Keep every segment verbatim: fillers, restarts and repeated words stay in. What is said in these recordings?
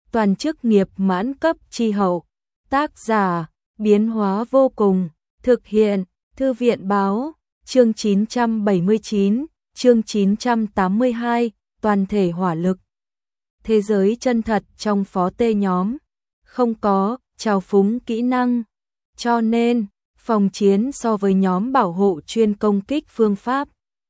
toàn chức nghiệp mãn cấp chi hậu. Tác giả, biến hóa vô cùng, thực hiện, Thư viện báo, chương chín trăm bảy mươi chín, chương chín trăm tám mươi hai, toàn thể hỏa lực. Thế giới chân thật trong phó tê nhóm, không có trào phúng kỹ năng, cho nên phòng chiến so với nhóm bảo hộ chuyên công kích phương pháp,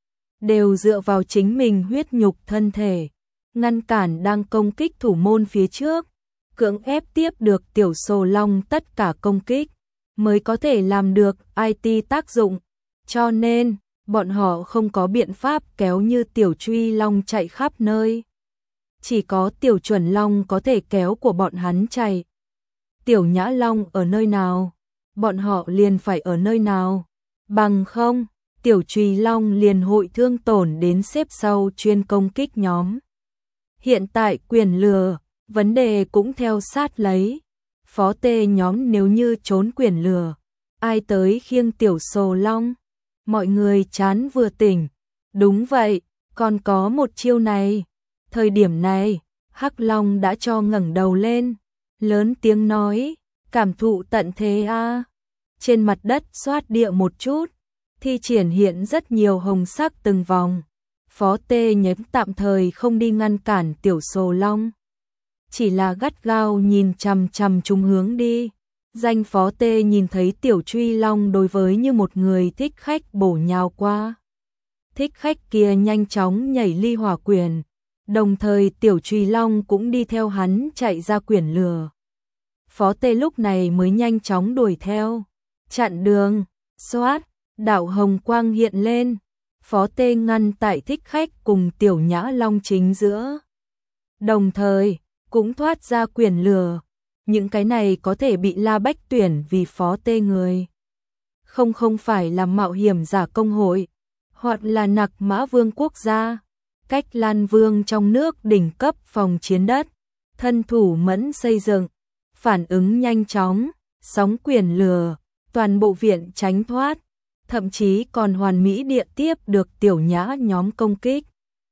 đều dựa vào chính mình huyết nhục thân thể, ngăn cản đang công kích thủ môn phía trước, cưỡng ép tiếp được tiểu sồ long tất cả công kích, mới có thể làm được i tê tác dụng, cho nên bọn họ không có biện pháp kéo như tiểu truy long chạy khắp nơi. Chỉ có tiểu chuẩn long có thể kéo của bọn hắn chạy. Tiểu nhã long ở nơi nào, bọn họ liền phải ở nơi nào, bằng không, tiểu truy long liền hội thương tổn đến xếp sau chuyên công kích nhóm. Hiện tại quyền lừa, vấn đề cũng theo sát lấy. Phó tê nhóm nếu như trốn quyền lừa, ai tới khiêng tiểu sồ long? Mọi người chán vừa tỉnh. Đúng vậy, còn có một chiêu này. Thời điểm này, Hắc Long đã cho ngẩng đầu lên, lớn tiếng nói, cảm thụ tận thế a. Trên mặt đất xoát địa một chút, thi triển hiện rất nhiều hồng sắc từng vòng. Phó tê nhấn tạm thời không đi ngăn cản tiểu sồ long, chỉ là gắt gao nhìn chằm chằm chung hướng đi. Danh phó tê nhìn thấy tiểu truy long đối với như một người thích khách bổ nhào qua. Thích khách kia nhanh chóng nhảy ly hỏa quyền, đồng thời tiểu truy long cũng đi theo hắn chạy ra quyển lừa. Phó tê lúc này mới nhanh chóng đuổi theo, chặn đường, xoát, đạo hồng quang hiện lên. Phó tê ngăn tại thích khách cùng tiểu nhã long chính giữa, đồng thời cũng thoát ra quyển lừa. Những cái này có thể bị La Bách tuyển vì phó tê người, không không phải là mạo hiểm giả công hội, hoặc là nặc mã vương quốc gia, cách Lan Vương trong nước đỉnh cấp phòng chiến đất, thân thủ mẫn xây dựng, phản ứng nhanh chóng, sóng quyền lừa, toàn bộ viện tránh thoát, thậm chí còn hoàn mỹ địa tiếp được tiểu nhã nhóm công kích.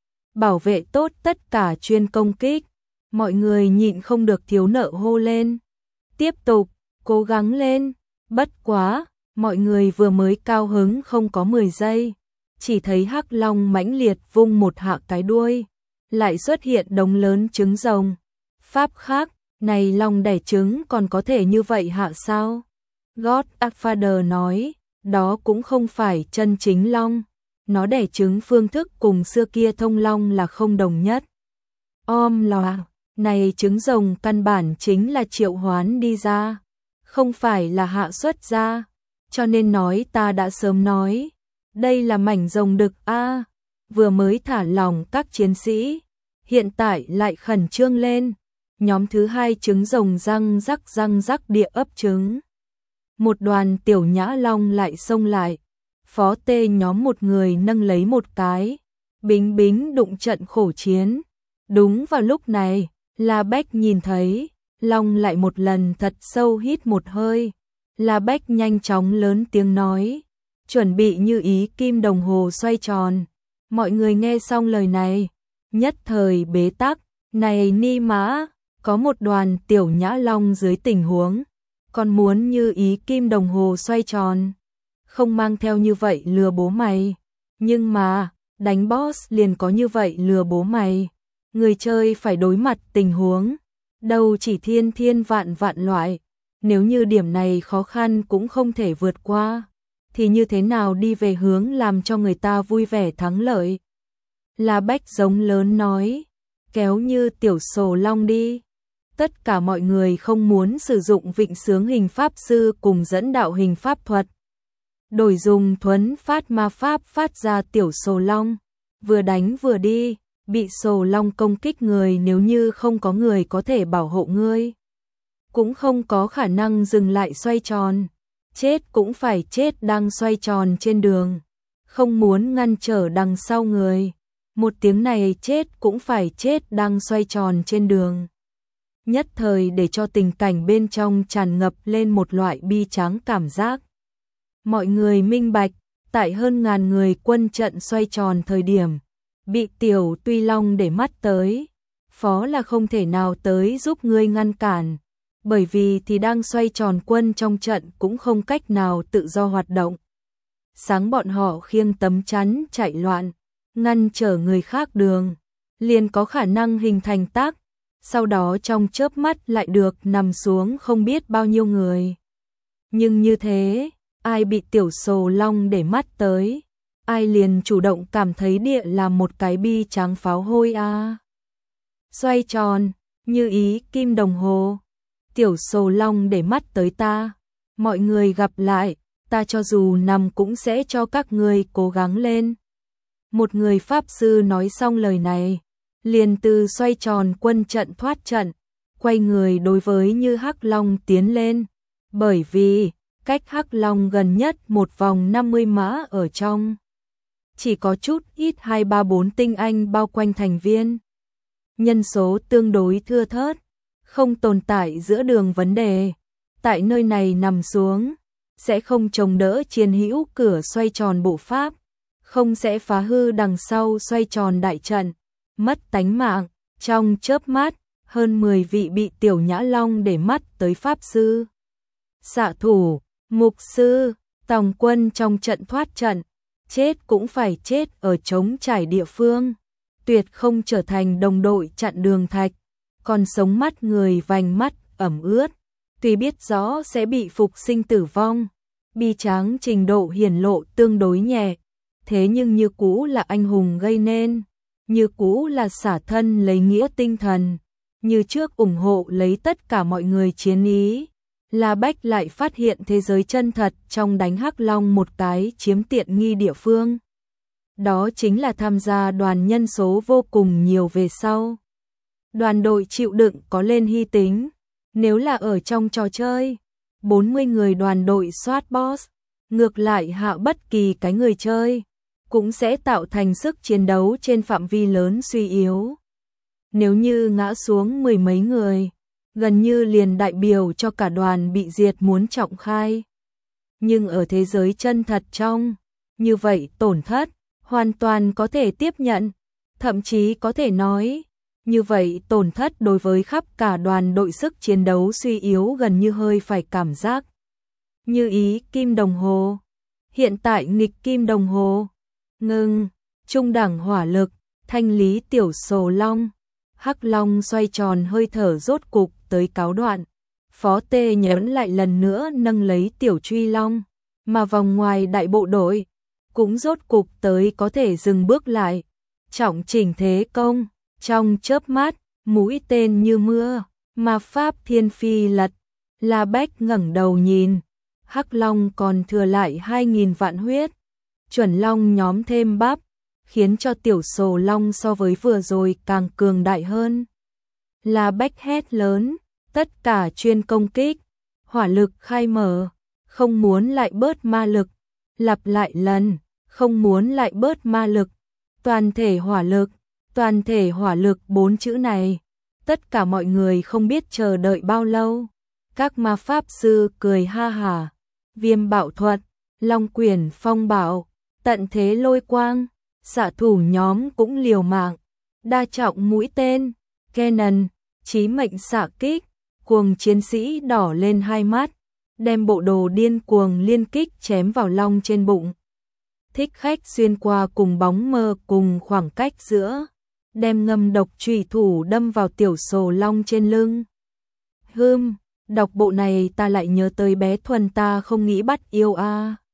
Bảo vệ tốt tất cả chuyên công kích, mọi người nhịn không được thiếu nợ hô lên. Tiếp tục, cố gắng lên, bất quá, mọi người vừa mới cao hứng không có mười giây. Chỉ thấy Hắc Long mãnh liệt vung một hạ cái đuôi, lại xuất hiện đống lớn trứng rồng. Pháp khác, này long đẻ trứng còn có thể như vậy hạ sao? God Father nói, đó cũng không phải chân chính long, nó đẻ trứng phương thức cùng xưa kia thông long là không đồng nhất. Om loa, này trứng rồng căn bản chính là triệu hoán đi ra, không phải là hạ xuất ra, cho nên nói ta đã sớm nói. Đây là mảnh rồng đực a, vừa mới thả lỏng các chiến sĩ, hiện tại lại khẩn trương lên. Nhóm thứ hai trứng rồng răng rắc răng rắc địa ấp trứng. Một đoàn tiểu nhã long lại xông lại, phó tê nhóm một người nâng lấy một cái, bính bính đụng trận khổ chiến. Đúng vào lúc này, La Bách nhìn thấy, long lại một lần thật sâu hít một hơi. La Bách nhanh chóng lớn tiếng nói, chuẩn bị như ý kim đồng hồ xoay tròn. Mọi người nghe xong lời này, nhất thời bế tắc. Này ni mã, có một đoàn tiểu nhã long dưới tình huống, còn muốn như ý kim đồng hồ xoay tròn, không mang theo như vậy lừa bố mày. Nhưng mà, đánh boss liền có như vậy lừa bố mày. Người chơi phải đối mặt tình huống, đâu chỉ thiên thiên vạn vạn loại. Nếu như điểm này khó khăn cũng không thể vượt qua, thì như thế nào đi về hướng làm cho người ta vui vẻ thắng lợi? La Bách giống lớn nói, kéo như tiểu sồ long đi. Tất cả mọi người không muốn sử dụng vịnh sướng hình pháp sư cùng dẫn đạo hình pháp thuật, đổi dùng thuấn phát ma pháp phát ra tiểu sồ long, vừa đánh vừa đi, bị sồ long công kích người. Nếu như không có người có thể bảo hộ ngươi, cũng không có khả năng dừng lại xoay tròn, chết cũng phải chết đang xoay tròn trên đường, không muốn ngăn trở đằng sau người, một tiếng này chết cũng phải chết đang xoay tròn trên đường. Nhất thời để cho tình cảnh bên trong tràn ngập lên một loại bi tráng cảm giác. Mọi người minh bạch, tại hơn ngàn người quân trận xoay tròn thời điểm, bị tiểu Tuy Long để mắt tới. phó là không thể nào tới giúp ngươi ngăn cản, bởi vì thì đang xoay tròn quân trong trận cũng không cách nào tự do hoạt động. Sáng bọn họ khiêng tấm chắn chạy loạn, ngăn trở người khác đường, liền có khả năng hình thành tác, sau đó trong chớp mắt lại được nằm xuống không biết bao nhiêu người. Nhưng như thế, ai bị tiểu sồ long để mắt tới, ai liền chủ động cảm thấy địa là một cái bi trắng pháo hôi a. À. Xoay tròn, như ý kim đồng hồ, tiểu sồ long để mắt tới ta, mọi người gặp lại, ta cho dù nằm cũng sẽ cho các người cố gắng lên. Một người pháp sư nói xong lời này, liền từ xoay tròn quân trận thoát trận, quay người đối với Như Hắc Long tiến lên, bởi vì cách Hắc Long gần nhất một vòng năm mươi mã ở trong. Chỉ có chút ít hai ba bốn tinh anh bao quanh thành viên. Nhân số tương đối thưa thớt, không tồn tại giữa đường vấn đề. Tại nơi này nằm xuống, sẽ không chống đỡ chiến hữu cửa xoay tròn bộ pháp, không sẽ phá hư đằng sau xoay tròn đại trận, mất tánh mạng. Trong chớp mắt, hơn mười vị bị tiểu nhã long để mắt tới pháp sư, xạ thủ, mục sư, tòng quân trong trận thoát trận, chết cũng phải chết ở trống trải địa phương, tuyệt không trở thành đồng đội chặn đường thạch, còn sống mắt người vành mắt ẩm ướt, tuy biết rõ sẽ bị phục sinh tử vong, bi tráng trình độ hiển lộ tương đối nhẹ, thế nhưng như cũ là anh hùng gây nên, như cũ là xả thân lấy nghĩa tinh thần, như trước ủng hộ lấy tất cả mọi người chiến ý. La Bách lại phát hiện thế giới chân thật trong đánh Hắc Long một cái chiếm tiện nghi địa phương. Đó chính là tham gia đoàn nhân số vô cùng nhiều về sau. Đoàn đội chịu đựng có lên hy tính, nếu là ở trong trò chơi, bốn mươi người đoàn đội soát boss, ngược lại hạ bất kỳ cái người chơi, cũng sẽ tạo thành sức chiến đấu trên phạm vi lớn suy yếu. Nếu như ngã xuống mười mấy người, gần như liền đại biểu cho cả đoàn bị diệt muốn trọng khai. Nhưng ở thế giới chân thật trong, như vậy tổn thất, hoàn toàn có thể tiếp nhận, thậm chí có thể nói, như vậy tổn thất đối với khắp cả đoàn đội sức chiến đấu suy yếu gần như hơi phải cảm giác. Như ý kim đồng hồ, hiện tại nghịch kim đồng hồ, ngừng, trung đẳng hỏa lực, thanh lý tiểu sồ long. Hắc Long xoay tròn hơi thở rốt cục tới cáo đoạn, Phó Tê nhấn lại lần nữa nâng lấy tiểu truy long, mà vòng ngoài đại bộ đội cũng rốt cục tới có thể dừng bước lại, trọng chỉnh thế công, trong chớp mắt, mũi tên như mưa, ma pháp thiên phi lật, La Bách ngẩng đầu nhìn, Hắc Long còn thừa lại hai nghìn vạn huyết, chuẩn long nhóm thêm bắp, khiến cho tiểu sồ long so với vừa rồi càng cường đại hơn. La Bách hét lớn, tất cả chuyên công kích, hỏa lực khai mở, không muốn lại bớt ma lực, lặp lại lần, không muốn lại bớt ma lực, toàn thể hỏa lực, toàn thể hỏa lực bốn chữ này, tất cả mọi người không biết chờ đợi bao lâu. Các ma pháp sư cười ha hả, viêm bạo thuật, long quyển phong bạo, tận thế lôi quang. Xạ thủ nhóm cũng liều mạng, đa trọng mũi tên, cannon, chí mệnh xạ kích, cuồng chiến sĩ đỏ lên hai mắt, đem bộ đồ điên cuồng liên kích chém vào long trên bụng. Thích khách xuyên qua cùng bóng mơ cùng khoảng cách giữa, đem ngâm độc chủy thủ đâm vào tiểu sồ long trên lưng. Hưm, đọc bộ này ta lại nhớ tới bé Thuần ta không nghĩ bắt yêu a. À.